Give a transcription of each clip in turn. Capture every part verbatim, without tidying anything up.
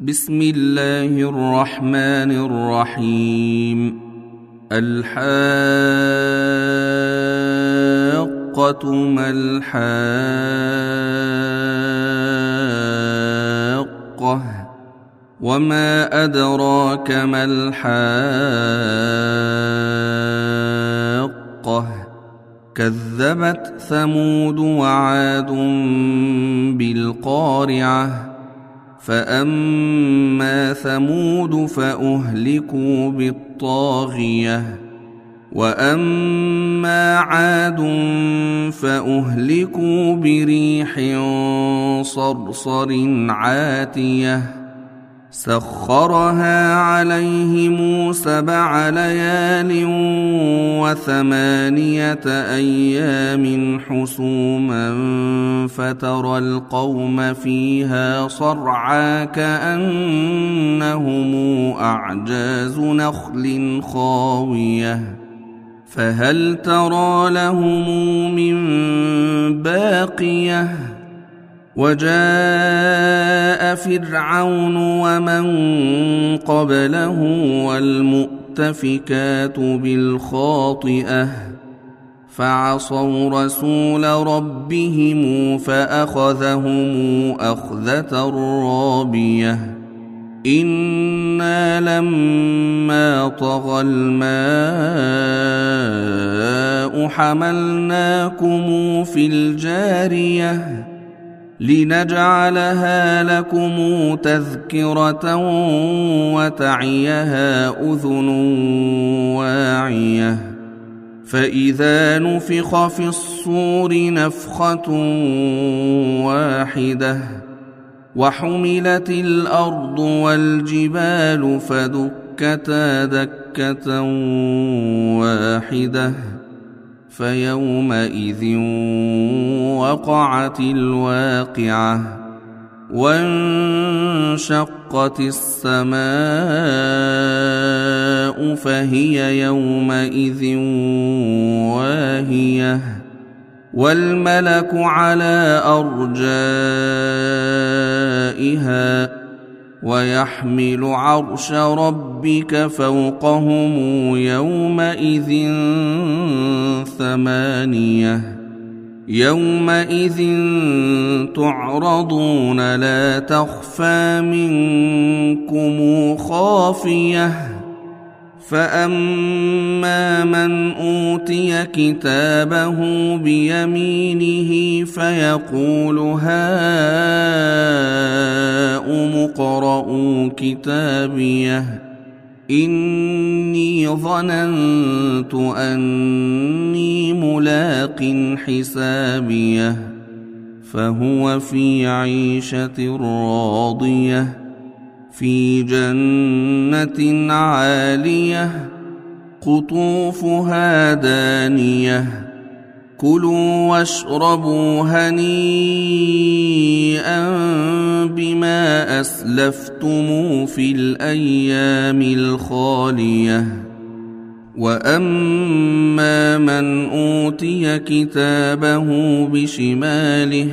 بسم الله الرحمن الرحيم. الحاقة ما الحاقة وما أدراك ما الحاقة كذبت ثمود وعاد بالقارعة فأما ثمود فأهلكوا بالطاغية وأما عاد فأهلكوا بريح صرصر عاتية سخرها عليهم سبع ليال وثمانية أيام حسوما فترى القوم فيها صرعى كأنهم أعجاز نخل خاوية فهل ترى لهم من باقية وجاء فرعون ومن قبله والمؤتفكات بالخاطئة فعصوا رسول ربهم فأخذهم أخذة رابية إنا لما طغى الماء حملناكم في الجارية لنجعلها لكم تذكرة وتعيها أذن واعية فإذا نفخ في الصور نفخة واحدة وحملت الأرض والجبال فدكتا دكة واحدة فيومئذ وقعت الواقعة وانشقت السماء فهي يومئذ واهية والملك على أرجائها ويحمل عرش ربك فوقهم يومئذ ثمانية يومئذ تعرضون لا تخفى منكم خافية فأما من أوتي كتابه بيمينه فيقول هاؤم اقرءوا كتابيه إني ظننت أني ملاق حسابيه فهو في عيشة راضية في جنة عالية قطوفها دانية كلوا واشربوا هنيئا بما أسلفتم في الأيام الخالية وأما من أوتي كتابه بشماله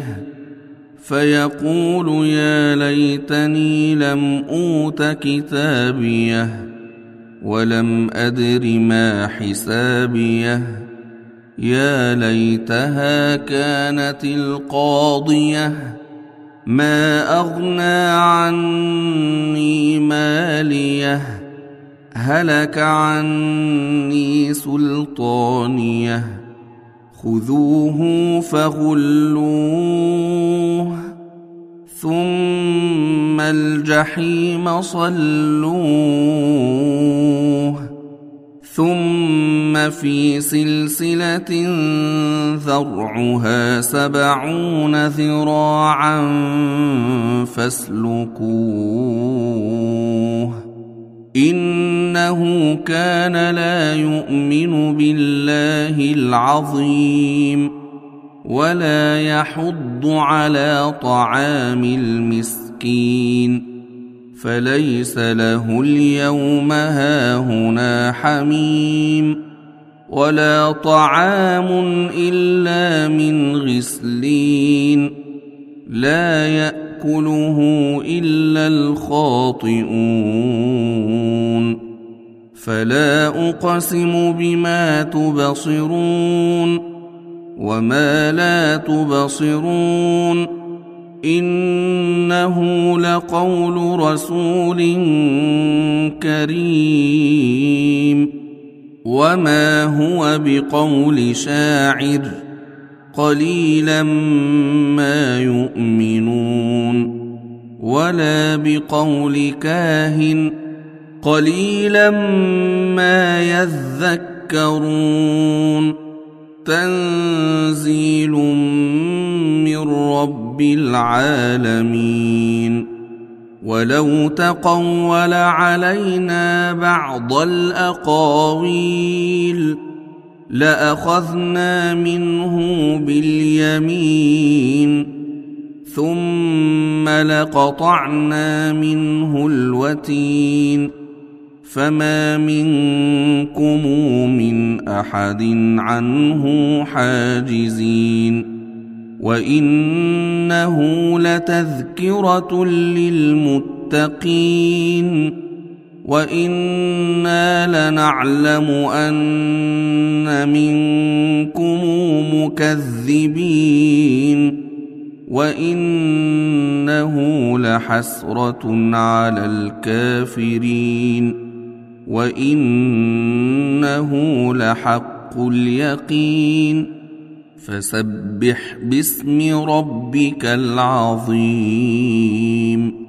فيقول يا ليتني لم أوت كتابيه ولم أدر ما حسابيه يا ليتها كانت القاضية ما أغنى عني ماليه هلك عني سلطانيه خذوه فغلوه ثم الجحيم صلوه ثم في سلسلة ذرعها سبعون ذراعا فاسلكوه إنه كان لا يؤمن بالله العظيم ولا يحض على طعام المسكين فليس له اليوم هاهنا حميم ولا طعام إلا من غسلين لا يأكل ياكله الا الخاطئون. فلا اقسم بما تبصرون وما لا تبصرون انه لقول رسول كريم وما هو بقول شاعر قليلا ما يؤمنون ولا بقول كاهن قليلا ما يذكرون. تنزيل من رب العالمين. ولو تقول علينا بعض الأقاويل لأخذنا منه باليمين ثم لقطعنا منه الوتين فما منكم من أحد عنه حاجزين. وإنه لتذكرة للمتقين وإنا لنعلم أن منكم مكذبين وإنه لحسرة على الكافرين وإنه لحق اليقين. فسبح باسم ربك العظيم.